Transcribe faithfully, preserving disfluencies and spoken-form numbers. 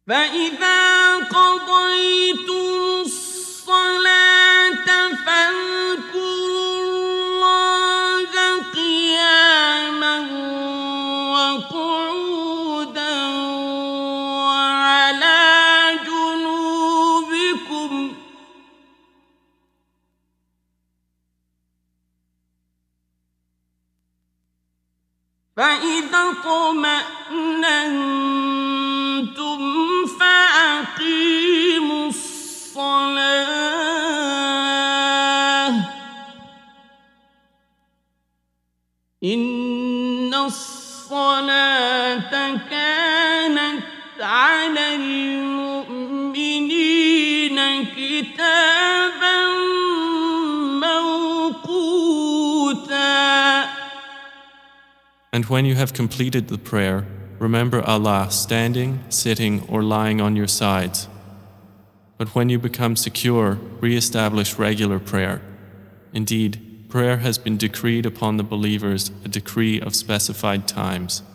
فإذا قضيتم الصلاة فاذكروا الله قياما وقعودا وعلى جنوبكم فإذا اطمأننتم فأقيموا الصلاة إن الصلاة كانت على المؤمنين كتابا موقوتا. And when you have completed the prayer, remember Allah standing, sitting, or lying on your sides. But when you become secure, re-establish regular prayer. Indeed, prayer has been decreed upon the believers, a decree of specified times.